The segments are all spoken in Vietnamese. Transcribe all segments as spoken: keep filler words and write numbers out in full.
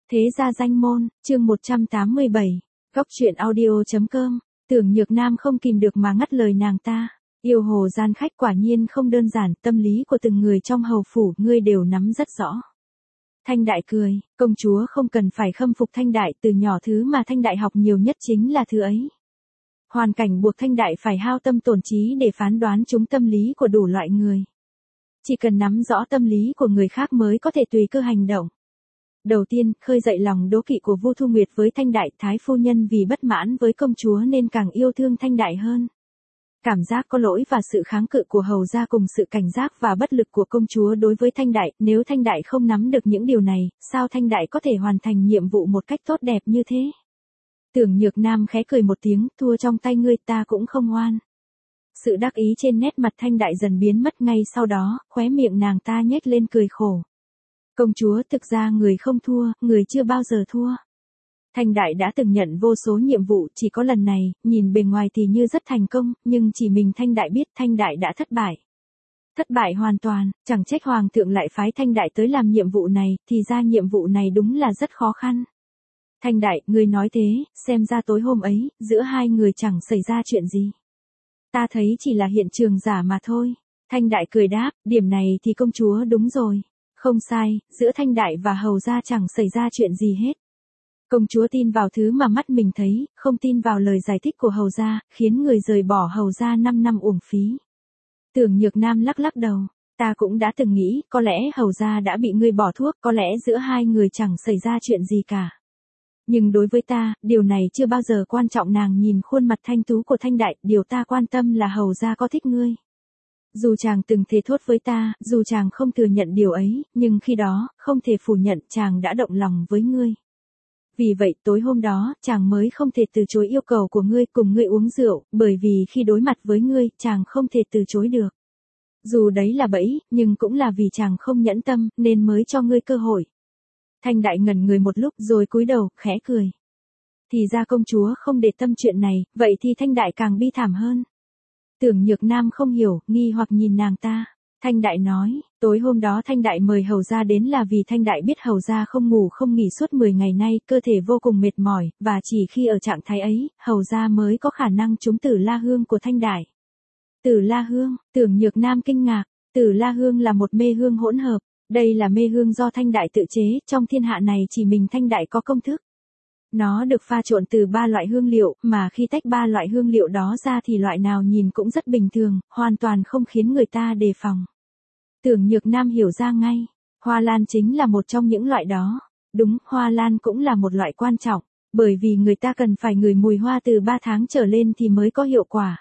Thế gia danh môn, chương một trăm tám mươi bảy, góc truyện audio.com, Tưởng Nhược Nam không kìm được mà ngắt lời nàng ta. Yêu hồ gian khách quả nhiên không đơn giản, tâm lý của từng người trong hầu phủ ngươi đều nắm rất rõ. Thanh Đại cười, công chúa không cần phải khâm phục Thanh Đại, từ nhỏ thứ mà Thanh Đại học nhiều nhất chính là thứ ấy. Hoàn cảnh buộc Thanh Đại phải hao tâm tổn trí để phán đoán chúng tâm lý của đủ loại người. Chỉ cần nắm rõ tâm lý của người khác mới có thể tùy cơ hành động. Đầu tiên, khơi dậy lòng đố kỵ của Vu Thu Nguyệt với Thanh Đại, Thái phu nhân vì bất mãn với công chúa nên càng yêu thương Thanh Đại hơn. Cảm giác có lỗi và sự kháng cự của hầu gia cùng sự cảnh giác và bất lực của công chúa đối với Thanh Đại, nếu Thanh Đại không nắm được những điều này, sao Thanh Đại có thể hoàn thành nhiệm vụ một cách tốt đẹp như thế? Tưởng Nhược Nam khẽ cười một tiếng, thua trong tay ngươi ta cũng không oan. Sự đắc ý trên nét mặt Thanh Đại dần biến mất ngay sau đó, khóe miệng nàng ta nhếch lên cười khổ. Công chúa, thực ra người không thua, người chưa bao giờ thua. Thanh Đại đã từng nhận vô số nhiệm vụ, chỉ có lần này, nhìn bề ngoài thì như rất thành công, nhưng chỉ mình Thanh Đại biết Thanh Đại đã thất bại. Thất bại hoàn toàn, chẳng trách Hoàng thượng lại phái Thanh Đại tới làm nhiệm vụ này, thì ra nhiệm vụ này đúng là rất khó khăn. Thanh Đại, người nói thế, xem ra tối hôm ấy, giữa hai người chẳng xảy ra chuyện gì. Ta thấy chỉ là hiện trường giả mà thôi. Thanh Đại cười đáp, điểm này thì công chúa đúng rồi. Không sai, giữa Thanh Đại và hầu gia chẳng xảy ra chuyện gì hết. Công chúa tin vào thứ mà mắt mình thấy, không tin vào lời giải thích của hầu gia, khiến người rời bỏ hầu gia năm năm uổng phí. Tưởng Nhược Nam lắc lắc đầu, ta cũng đã từng nghĩ, có lẽ hầu gia đã bị ngươi bỏ thuốc, có lẽ giữa hai người chẳng xảy ra chuyện gì cả. Nhưng đối với ta, điều này chưa bao giờ quan trọng. Nàng nhìn khuôn mặt thanh tú của Thanh Đại, điều ta quan tâm là hầu gia có thích ngươi. Dù chàng từng thề thốt với ta, dù chàng không thừa nhận điều ấy, nhưng khi đó, không thể phủ nhận chàng đã động lòng với ngươi. Vì vậy tối hôm đó, chàng mới không thể từ chối yêu cầu của ngươi cùng ngươi uống rượu, bởi vì khi đối mặt với ngươi, chàng không thể từ chối được. Dù đấy là bẫy, nhưng cũng là vì chàng không nhẫn tâm, nên mới cho ngươi cơ hội. Thanh Đại ngẩn người một lúc rồi cúi đầu, khẽ cười. Thì ra công chúa không để tâm chuyện này, vậy thì Thanh Đại càng bi thảm hơn. Tưởng Nhược Nam không hiểu, nghi hoặc nhìn nàng ta. Thanh Đại nói, tối hôm đó Thanh Đại mời hầu gia đến là vì Thanh Đại biết hầu gia không ngủ không nghỉ suốt mười ngày nay, cơ thể vô cùng mệt mỏi, và chỉ khi ở trạng thái ấy, hầu gia mới có khả năng trúng Tử La Hương của Thanh Đại. Tử La Hương, Tưởng Nhược Nam kinh ngạc, Tử La Hương là một mê hương hỗn hợp, đây là mê hương do Thanh Đại tự chế, trong thiên hạ này chỉ mình Thanh Đại có công thức. Nó được pha trộn từ ba loại hương liệu, mà khi tách ba loại hương liệu đó ra thì loại nào nhìn cũng rất bình thường, hoàn toàn không khiến người ta đề phòng. Tưởng Nhược Nam hiểu ra ngay, hoa lan chính là một trong những loại đó. Đúng, hoa lan cũng là một loại quan trọng, bởi vì người ta cần phải ngửi mùi hoa từ ba tháng trở lên thì mới có hiệu quả.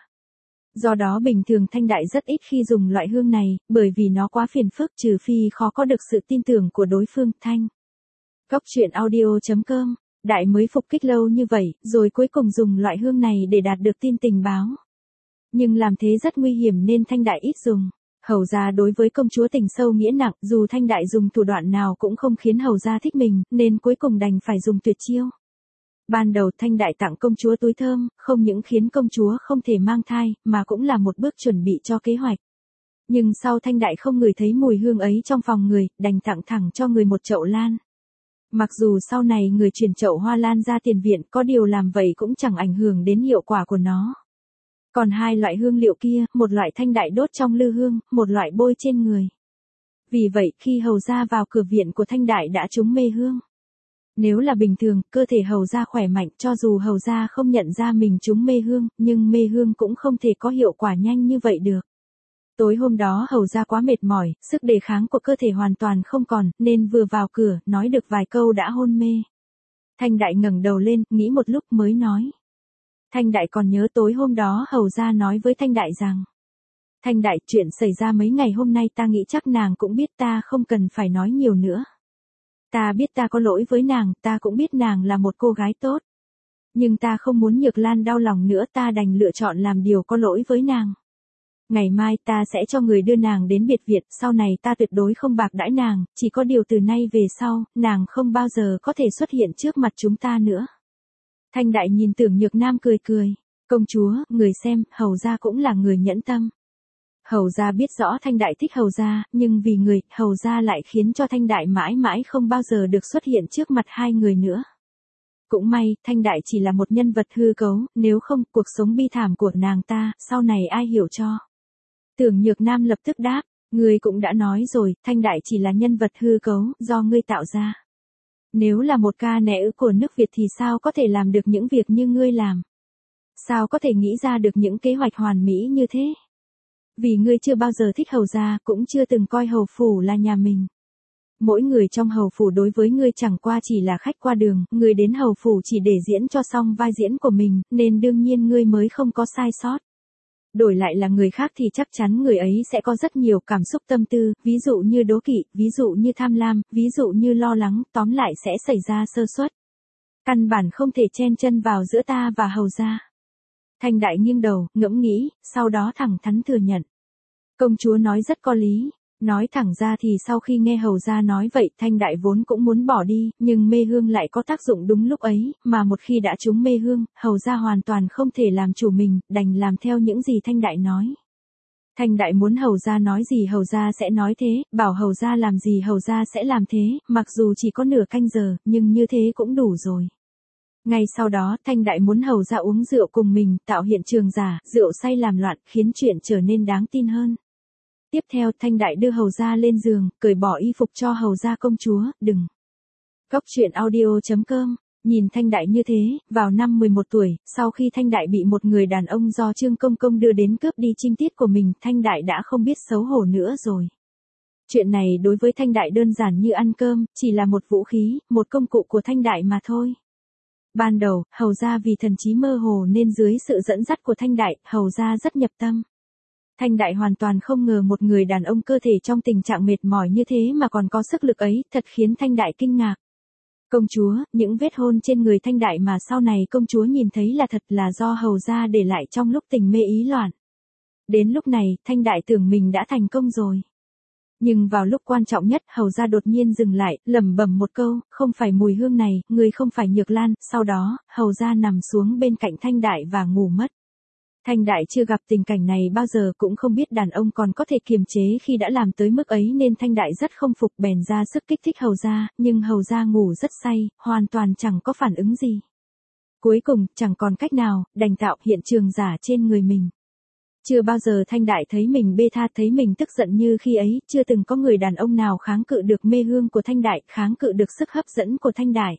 Do đó bình thường Thanh Đại rất ít khi dùng loại hương này, bởi vì nó quá phiền phức, trừ phi khó có được sự tin tưởng của đối phương. Thanh. Góc truyện audio.com, Đại mới phục kích lâu như vậy, rồi cuối cùng dùng loại hương này để đạt được tin tình báo. Nhưng làm thế rất nguy hiểm nên Thanh Đại ít dùng. Hầu gia đối với công chúa tình sâu nghĩa nặng, dù Thanh Đại dùng thủ đoạn nào cũng không khiến hầu gia thích mình, nên cuối cùng đành phải dùng tuyệt chiêu. Ban đầu Thanh Đại tặng công chúa túi thơm, không những khiến công chúa không thể mang thai, mà cũng là một bước chuẩn bị cho kế hoạch. Nhưng sau Thanh Đại không ngửi thấy mùi hương ấy trong phòng người, đành tặng thẳng cho người một chậu lan. Mặc dù sau này người chuyển chậu hoa lan ra tiền viện, có điều làm vậy cũng chẳng ảnh hưởng đến hiệu quả của nó. Còn hai loại hương liệu kia, một loại Thanh Đại đốt trong lư hương, một loại bôi trên người. Vì vậy, khi hầu gia vào cửa viện của Thanh Đại đã trúng mê hương. Nếu là bình thường, cơ thể hầu gia khỏe mạnh, cho dù hầu gia không nhận ra mình trúng mê hương, nhưng mê hương cũng không thể có hiệu quả nhanh như vậy được. Tối hôm đó hầu gia quá mệt mỏi, sức đề kháng của cơ thể hoàn toàn không còn, nên vừa vào cửa, nói được vài câu đã hôn mê. Thanh Đại ngẩng đầu lên, nghĩ một lúc mới nói. Thanh Đại còn nhớ tối hôm đó hầu gia nói với Thanh Đại rằng. Thanh Đại, chuyện xảy ra mấy ngày hôm nay ta nghĩ chắc nàng cũng biết, ta không cần phải nói nhiều nữa. Ta biết ta có lỗi với nàng, ta cũng biết nàng là một cô gái tốt. Nhưng ta không muốn Nhược Lan đau lòng nữa, ta đành lựa chọn làm điều có lỗi với nàng. Ngày mai ta sẽ cho người đưa nàng đến biệt viện, sau này ta tuyệt đối không bạc đãi nàng, chỉ có điều từ nay về sau, nàng không bao giờ có thể xuất hiện trước mặt chúng ta nữa. Thanh Đại nhìn Tưởng Nhược Nam cười cười, công chúa, người xem, hầu gia cũng là người nhẫn tâm. Hầu gia biết rõ Thanh Đại thích Hầu gia, nhưng vì người, Hầu gia lại khiến cho Thanh Đại mãi mãi không bao giờ được xuất hiện trước mặt hai người nữa. Cũng may, Thanh Đại chỉ là một nhân vật hư cấu, nếu không, cuộc sống bi thảm của nàng ta, sau này ai hiểu cho. Tưởng Nhược Nam lập tức đáp, ngươi cũng đã nói rồi, Thanh Đại chỉ là nhân vật hư cấu, do ngươi tạo ra. Nếu là một ca nẻ của nước Việt thì sao có thể làm được những việc như ngươi làm? Sao có thể nghĩ ra được những kế hoạch hoàn mỹ như thế? Vì ngươi chưa bao giờ thích Hầu gia, cũng chưa từng coi Hầu phủ là nhà mình. Mỗi người trong Hầu phủ đối với ngươi chẳng qua chỉ là khách qua đường, ngươi đến Hầu phủ chỉ để diễn cho xong vai diễn của mình, nên đương nhiên ngươi mới không có sai sót. Đổi lại là người khác thì chắc chắn người ấy sẽ có rất nhiều cảm xúc tâm tư, ví dụ như đố kỵ, ví dụ như tham lam, ví dụ như lo lắng, tóm lại sẽ xảy ra sơ suất. Căn bản không thể chen chân vào giữa ta và Hầu gia. Thanh Đại nghiêng đầu, ngẫm nghĩ, sau đó thẳng thắn thừa nhận. Công chúa nói rất có lý. Nói thẳng ra thì sau khi nghe Hầu gia nói vậy, Thanh Đại vốn cũng muốn bỏ đi, nhưng mê hương lại có tác dụng đúng lúc ấy, mà một khi đã trúng mê hương, Hầu gia hoàn toàn không thể làm chủ mình, đành làm theo những gì Thanh Đại nói. Thanh Đại muốn Hầu gia nói gì Hầu gia sẽ nói thế, bảo Hầu gia làm gì Hầu gia sẽ làm thế, mặc dù chỉ có nửa canh giờ, nhưng như thế cũng đủ rồi. Ngay sau đó, Thanh Đại muốn Hầu gia uống rượu cùng mình, tạo hiện trường giả, rượu say làm loạn, khiến chuyện trở nên đáng tin hơn. Tiếp theo, Thanh Đại đưa Hầu gia lên giường, cởi bỏ y phục cho Hầu gia công chúa, đừng. Góc truyện audio chấm com, nhìn Thanh Đại như thế, vào năm mười một tuổi, sau khi Thanh Đại bị một người đàn ông do Trương Công Công đưa đến cướp đi trinh tiết của mình, Thanh Đại đã không biết xấu hổ nữa rồi. Chuyện này đối với Thanh Đại đơn giản như ăn cơm, chỉ là một vũ khí, một công cụ của Thanh Đại mà thôi. Ban đầu, Hầu gia vì thần trí mơ hồ nên dưới sự dẫn dắt của Thanh Đại, Hầu gia rất nhập tâm. Thanh Đại hoàn toàn không ngờ một người đàn ông cơ thể trong tình trạng mệt mỏi như thế mà còn có sức lực ấy, thật khiến Thanh Đại kinh ngạc. Công chúa, những vết hôn trên người Thanh Đại mà sau này công chúa nhìn thấy là thật là do Hầu gia để lại trong lúc tình mê ý loạn. Đến lúc này, Thanh Đại tưởng mình đã thành công rồi. Nhưng vào lúc quan trọng nhất, Hầu gia đột nhiên dừng lại, lẩm bẩm một câu, không phải mùi hương này, người không phải Nhược Lan, sau đó, Hầu gia nằm xuống bên cạnh Thanh Đại và ngủ mất. Thanh Đại chưa gặp tình cảnh này bao giờ, cũng không biết đàn ông còn có thể kiềm chế khi đã làm tới mức ấy nên Thanh Đại rất không phục, bèn ra sức kích thích Hầu gia, nhưng Hầu gia ngủ rất say, hoàn toàn chẳng có phản ứng gì. Cuối cùng, chẳng còn cách nào, đành tạo hiện trường giả trên người mình. Chưa bao giờ Thanh Đại thấy mình bê tha, thấy mình tức giận như khi ấy, chưa từng có người đàn ông nào kháng cự được mê hương của Thanh Đại, kháng cự được sức hấp dẫn của Thanh Đại.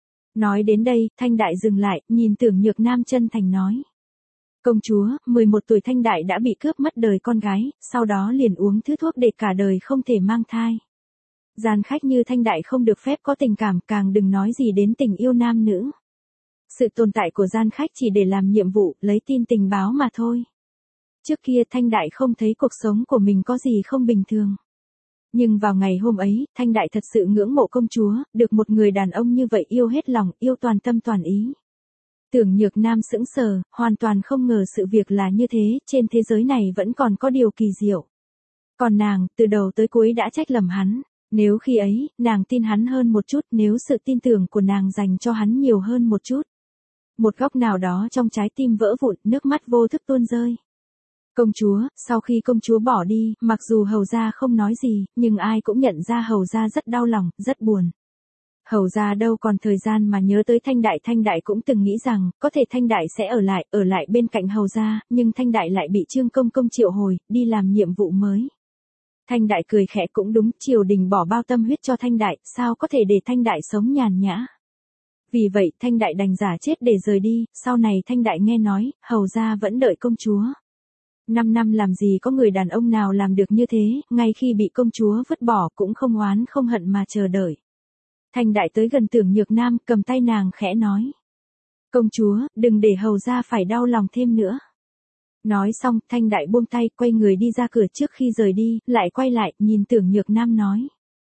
Nói đến đây, Thanh Đại dừng lại, nhìn Tưởng Nhược Nam chân thành nói. Công chúa, mười một tuổi Thanh Đại đã bị cướp mất đời con gái, sau đó liền uống thứ thuốc để cả đời không thể mang thai. Gian khách như Thanh Đại không được phép có tình cảm, càng đừng nói gì đến tình yêu nam nữ. Sự tồn tại của gian khách chỉ để làm nhiệm vụ, lấy tin tình báo mà thôi. Trước kia Thanh Đại không thấy cuộc sống của mình có gì không bình thường. Nhưng vào ngày hôm ấy, Thanh Đại thật sự ngưỡng mộ công chúa, được một người đàn ông như vậy yêu hết lòng, yêu toàn tâm toàn ý. Tưởng Nhược Nam sững sờ, hoàn toàn không ngờ sự việc là như thế, trên thế giới này vẫn còn có điều kỳ diệu. Còn nàng, từ đầu tới cuối đã trách lầm hắn. Nếu khi ấy, nàng tin hắn hơn một chút, nếu sự tin tưởng của nàng dành cho hắn nhiều hơn một chút. Một góc nào đó trong trái tim vỡ vụn, nước mắt vô thức tuôn rơi. Công chúa, sau khi công chúa bỏ đi, mặc dù Hầu gia không nói gì, nhưng ai cũng nhận ra Hầu gia rất đau lòng, rất buồn. Hầu gia đâu còn thời gian mà nhớ tới Thanh Đại, Thanh Đại cũng từng nghĩ rằng, có thể Thanh Đại sẽ ở lại, ở lại bên cạnh Hầu gia, nhưng Thanh Đại lại bị Trương Công Công triệu hồi, đi làm nhiệm vụ mới. Thanh Đại cười khẽ, cũng đúng, triều đình bỏ bao tâm huyết cho Thanh Đại, sao có thể để Thanh Đại sống nhàn nhã. Vì vậy, Thanh Đại đành giả chết để rời đi, sau này Thanh Đại nghe nói, Hầu gia vẫn đợi công chúa. Năm năm làm gì có người đàn ông nào làm được như thế, ngay khi bị công chúa vứt bỏ cũng không oán không hận mà chờ đợi. Thanh Đại tới gần Tưởng Nhược Nam, cầm tay nàng khẽ nói. Công chúa, đừng để Hầu gia phải đau lòng thêm nữa. Nói xong, Thanh Đại buông tay, quay người đi ra cửa, trước khi rời đi, lại quay lại, nhìn Tưởng Nhược Nam nói.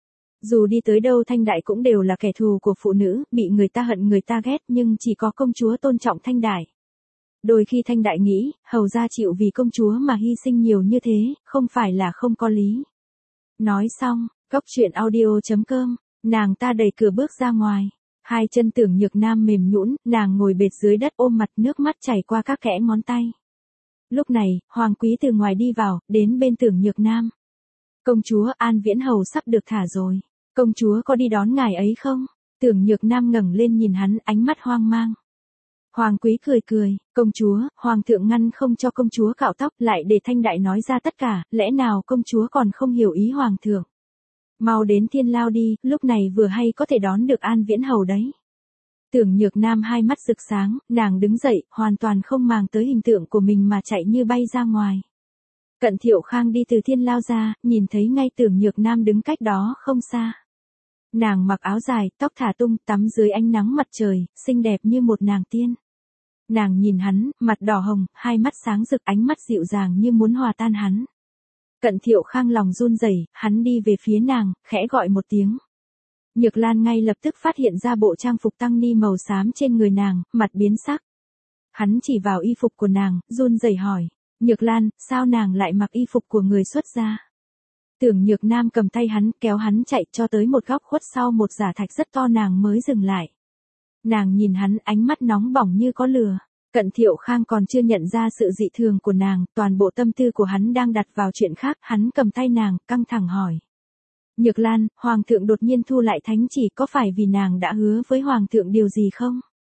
Dù đi tới đâu Thanh Đại cũng đều là kẻ thù của phụ nữ, bị người ta hận người ta ghét, nhưng chỉ có công chúa tôn trọng Thanh Đại. Đôi khi Thanh Đại nghĩ, Hầu gia chịu vì công chúa mà hy sinh nhiều như thế, không phải là không có lý. Nói xong, góc truyện audio chấm com, nàng ta đẩy cửa bước ra ngoài. Hai chân Tưởng Nhược Nam mềm nhũn, nàng ngồi bệt dưới đất ôm mặt, nước mắt chảy qua các kẽ ngón tay. Lúc này, Hoàng quý từ ngoài đi vào, đến bên Tưởng Nhược Nam. Công chúa, An Viễn Hầu sắp được thả rồi. Công chúa có đi đón ngài ấy không? Tưởng Nhược Nam ngẩng lên nhìn hắn, ánh mắt hoang mang. Hoàng quý cười cười, công chúa, hoàng thượng ngăn không cho công chúa cạo tóc, lại để Thanh Đại nói ra tất cả, lẽ nào công chúa còn không hiểu ý hoàng thượng? Mau đến Thiên Lao đi, lúc này vừa hay có thể đón được An Viễn Hầu đấy. Tưởng Nhược Nam hai mắt rực sáng, nàng đứng dậy, hoàn toàn không màng tới hình tượng của mình mà chạy như bay ra ngoài. Cận Thiệu Khang đi từ Thiên Lao ra, nhìn thấy ngay Tưởng Nhược Nam đứng cách đó không xa. Nàng mặc áo dài, tóc thả tung, tắm dưới ánh nắng mặt trời, xinh đẹp như một nàng tiên. Nàng nhìn hắn, mặt đỏ hồng, hai mắt sáng rực, ánh mắt dịu dàng như muốn hòa tan hắn. Cận Thiệu Khang lòng run rẩy, hắn đi về phía nàng, khẽ gọi một tiếng. Nhược Lan ngay lập tức phát hiện ra bộ trang phục tăng ni màu xám trên người nàng, mặt biến sắc. Hắn chỉ vào y phục của nàng, run rẩy hỏi, Nhược Lan, sao nàng lại mặc y phục của người xuất gia? Tưởng Nhược Nam cầm tay hắn, kéo hắn chạy cho tới một góc khuất sau một giả thạch rất to, nàng mới dừng lại. Nàng nhìn hắn, ánh mắt nóng bỏng như có lửa. Cận Thiệu Khang còn chưa nhận ra sự dị thường của nàng, toàn bộ tâm tư của hắn đang đặt vào chuyện khác, hắn cầm tay nàng, căng thẳng hỏi. Nhược Lan, Hoàng thượng đột nhiên thu lại thánh chỉ, có phải vì nàng đã hứa với Hoàng thượng điều gì không?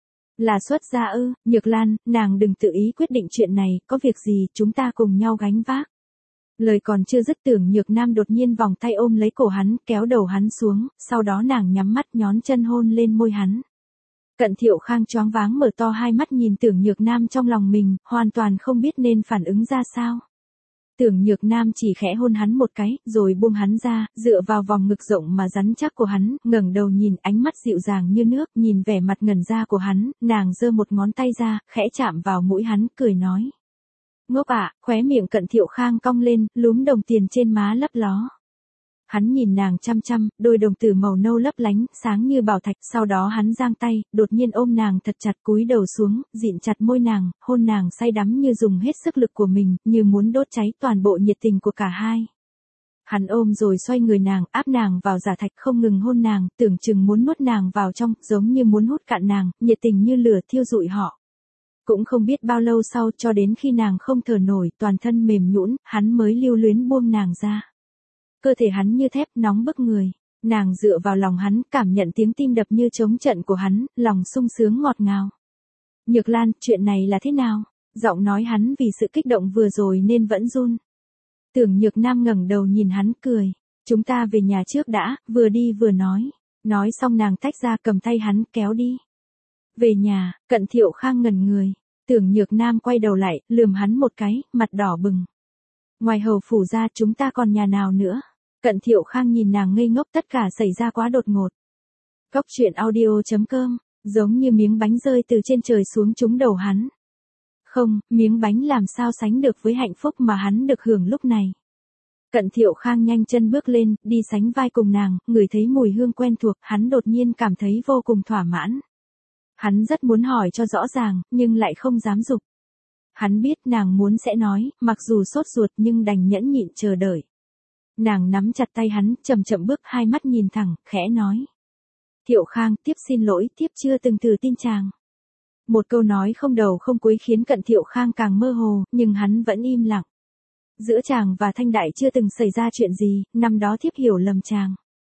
Là xuất gia ư? Nhược Lan, nàng đừng tự ý quyết định chuyện này, có việc gì chúng ta cùng nhau gánh vác. Lời còn chưa dứt, Tưởng Nhược Nam đột nhiên vòng tay ôm lấy cổ hắn, kéo đầu hắn xuống, sau đó nàng nhắm mắt nhón chân hôn lên môi hắn. Cận Thiệu Khang choáng váng mở to hai mắt nhìn Tưởng Nhược Nam trong lòng mình, hoàn toàn không biết nên phản ứng ra sao. Tưởng Nhược Nam chỉ khẽ hôn hắn một cái, rồi buông hắn ra, dựa vào vòng ngực rộng mà rắn chắc của hắn, ngẩng đầu nhìn, ánh mắt dịu dàng như nước, nhìn vẻ mặt ngẩn ra của hắn, nàng giơ một ngón tay ra, khẽ chạm vào mũi hắn, cười nói. Ngốc ạ, khóe miệng Cận Thiệu Khang cong lên, lúm đồng tiền trên má lấp ló. Hắn nhìn nàng chăm chăm, đôi đồng tử màu nâu lấp lánh, sáng như bảo thạch, sau đó hắn giang tay, đột nhiên ôm nàng thật chặt, cúi đầu xuống, dịn chặt môi nàng, hôn nàng say đắm như dùng hết sức lực của mình, như muốn đốt cháy toàn bộ nhiệt tình của cả hai. Hắn ôm rồi xoay người nàng, áp nàng vào giả thạch, không ngừng hôn nàng, tưởng chừng muốn nuốt nàng vào trong, giống như muốn hút cạn nàng, nhiệt tình như lửa thiêu rụi họ. Cũng không biết bao lâu sau, cho đến khi nàng không thở nổi, toàn thân mềm nhũn, hắn mới lưu luyến buông nàng ra. Cơ thể hắn như thép, nóng bức người. Nàng dựa vào lòng hắn, cảm nhận tiếng tim đập như trống trận của hắn, lòng sung sướng ngọt ngào. Nhược Lan, chuyện này là thế nào? Giọng nói hắn vì sự kích động vừa rồi nên vẫn run. Tưởng Nhược Nam ngẩng đầu nhìn hắn, cười. Chúng ta về nhà trước đã, vừa đi vừa nói. Nói xong nàng tách ra, cầm tay hắn, kéo đi. Về nhà, Cận Thiệu Khang ngẩn người. Tưởng Nhược Nam quay đầu lại, lườm hắn một cái, mặt đỏ bừng. Ngoài hầu phủ ra chúng ta còn nhà nào nữa? Cận Thiệu Khang nhìn nàng ngây ngốc, tất cả xảy ra quá đột ngột. Góc truyện audio chấm com, giống như miếng bánh rơi từ trên trời xuống trúng đầu hắn. Không, miếng bánh làm sao sánh được với hạnh phúc mà hắn được hưởng lúc này. Cận Thiệu Khang nhanh chân bước lên, đi sánh vai cùng nàng, ngửi thấy mùi hương quen thuộc, hắn đột nhiên cảm thấy vô cùng thỏa mãn. Hắn rất muốn hỏi cho rõ ràng, nhưng lại không dám giục. Hắn biết nàng muốn sẽ nói, mặc dù sốt ruột nhưng đành nhẫn nhịn chờ đợi. Nàng nắm chặt tay hắn, chậm chậm bước, hai mắt nhìn thẳng, khẽ nói. Thiệu Khang, tiếp xin lỗi, tiếp chưa từng từ tin chàng. Một câu nói không đầu không cuối khiến Cận Thiệu Khang càng mơ hồ, nhưng hắn vẫn im lặng. Giữa chàng và Thanh Đại chưa từng xảy ra chuyện gì, năm đó thiếp hiểu lầm chàng.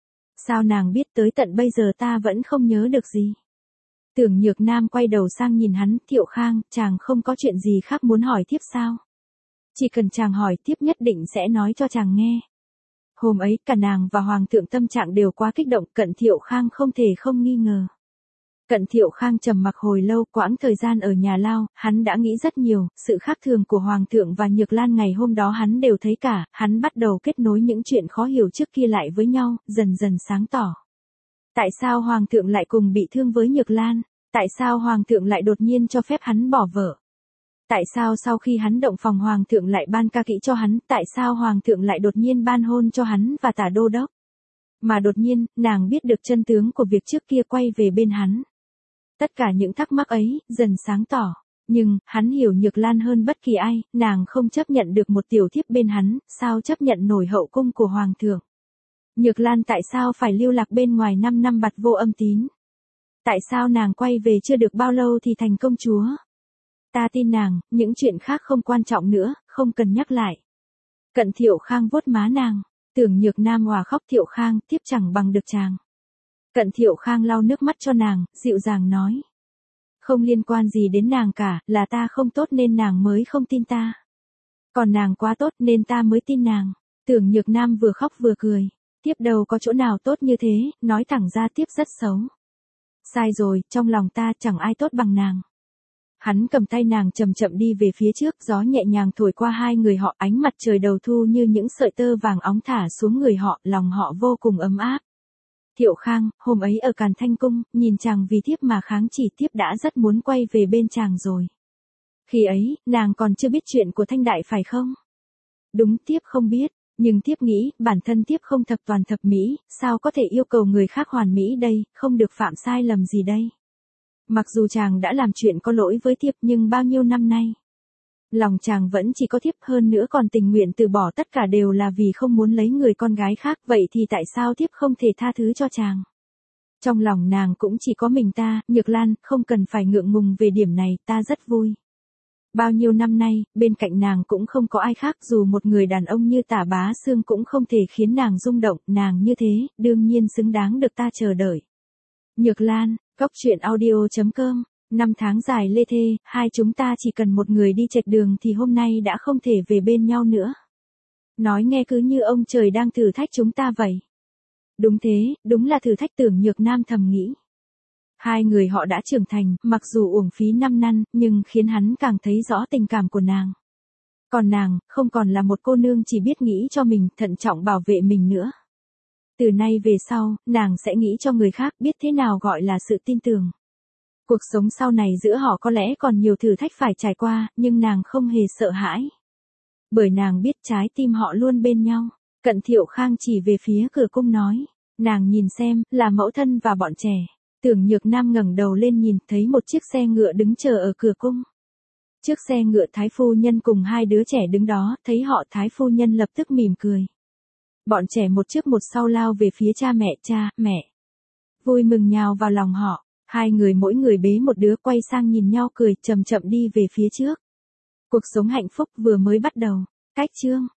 Sao nàng biết tới tận bây giờ ta vẫn không nhớ được gì? Tưởng Nhược Nam quay đầu sang nhìn hắn, Thiệu Khang, chàng không có chuyện gì khác muốn hỏi thiếp sao? Chỉ cần chàng hỏi, thiếp nhất định sẽ nói cho chàng nghe. Hôm ấy, cả nàng và Hoàng thượng tâm trạng đều quá kích động, Cận Thiệu Khang không thể không nghi ngờ. Cận Thiệu Khang trầm mặc hồi lâu, quãng thời gian ở nhà lao, hắn đã nghĩ rất nhiều, sự khác thường của Hoàng thượng và Nhược Lan ngày hôm đó hắn đều thấy cả, hắn bắt đầu kết nối những chuyện khó hiểu trước kia lại với nhau, dần dần sáng tỏ. Tại sao Hoàng thượng lại cùng bị thương với Nhược Lan? Tại sao Hoàng thượng lại đột nhiên cho phép hắn bỏ vợ? Tại sao sau khi hắn động phòng Hoàng thượng lại ban ca kỹ cho hắn? Tại sao Hoàng thượng lại đột nhiên ban hôn cho hắn và Tả Đô Đốc? Mà đột nhiên, nàng biết được chân tướng của việc trước kia quay về bên hắn. Tất cả những thắc mắc ấy, dần sáng tỏ. Nhưng, hắn hiểu Nhược Lan hơn bất kỳ ai, nàng không chấp nhận được một tiểu thiếp bên hắn, sao chấp nhận nổi hậu cung của Hoàng thượng. Nhược Lan tại sao phải lưu lạc bên ngoài năm năm bặt vô âm tín? Tại sao nàng quay về chưa được bao lâu thì thành công chúa? Ta tin nàng, những chuyện khác không quan trọng nữa, không cần nhắc lại. Cận Thiệu Khang vuốt má nàng. Tưởng Nhược Nam òa khóc. Thiệu Khang, tiếp chẳng bằng được chàng. Cận Thiệu Khang lau nước mắt cho nàng, dịu dàng nói. Không liên quan gì đến nàng cả, là ta không tốt nên nàng mới không tin ta. Còn nàng quá tốt nên ta mới tin nàng. Tưởng Nhược Nam vừa khóc vừa cười. Tiếp đâu có chỗ nào tốt như thế, nói thẳng ra tiếp rất xấu. Sai rồi, trong lòng ta chẳng ai tốt bằng nàng. Hắn cầm tay nàng chậm chậm đi về phía trước, gió nhẹ nhàng thổi qua hai người họ, ánh mặt trời đầu thu như những sợi tơ vàng óng thả xuống người họ, lòng họ vô cùng ấm áp. Thiệu Khang, hôm ấy ở Càn Thanh Cung, nhìn chàng vì thiếp mà kháng chỉ, thiếp đã rất muốn quay về bên chàng rồi. Khi ấy, nàng còn chưa biết chuyện của Thanh Đại phải không? Đúng, thiếp không biết, nhưng thiếp nghĩ, bản thân thiếp không thập toàn thập mỹ, sao có thể yêu cầu người khác hoàn mỹ đây, không được phạm sai lầm gì đây. Mặc dù chàng đã làm chuyện có lỗi với thiếp nhưng bao nhiêu năm nay, lòng chàng vẫn chỉ có thiếp, hơn nữa còn tình nguyện từ bỏ tất cả đều là vì không muốn lấy người con gái khác, vậy thì tại sao thiếp không thể tha thứ cho chàng? Trong lòng nàng cũng chỉ có mình ta, Nhược Lan, không cần phải ngượng ngùng về điểm này, ta rất vui. Bao nhiêu năm nay, bên cạnh nàng cũng không có ai khác, dù một người đàn ông như Tả Bá Xương cũng không thể khiến nàng rung động, nàng như thế, đương nhiên xứng đáng được ta chờ đợi. Nhược Lan, Cóc Truyện Audio chấm com. Năm tháng dài lê thê, hai chúng ta chỉ cần một người đi chệch đường thì hôm nay đã không thể về bên nhau nữa. Nói nghe cứ như ông trời đang thử thách chúng ta vậy. Đúng thế, đúng là thử thách. Tưởng Nhược Nam thầm nghĩ. Hai người họ đã trưởng thành, mặc dù uổng phí năm năm, nhưng khiến hắn càng thấy rõ tình cảm của nàng. Còn nàng, không còn là một cô nương chỉ biết nghĩ cho mình, thận trọng bảo vệ mình nữa. Từ nay về sau, nàng sẽ nghĩ cho người khác, biết thế nào gọi là sự tin tưởng. Cuộc sống sau này giữa họ có lẽ còn nhiều thử thách phải trải qua, nhưng nàng không hề sợ hãi. Bởi nàng biết trái tim họ luôn bên nhau. Cận Thiệu Khang chỉ về phía cửa cung nói. Nàng nhìn xem, là mẫu thân và bọn trẻ. Tưởng Nhược Nam ngẩng đầu lên nhìn, thấy một chiếc xe ngựa đứng chờ ở cửa cung. Trước xe ngựa Thái phu nhân cùng hai đứa trẻ đứng đó, thấy họ Thái phu nhân lập tức mỉm cười. Bọn trẻ một trước một sau lao về phía cha mẹ. Cha, mẹ. Vui mừng nhào vào lòng họ. Hai người mỗi người bế một đứa, quay sang nhìn nhau cười, chậm chậm đi về phía trước. Cuộc sống hạnh phúc vừa mới bắt đầu. Cách chương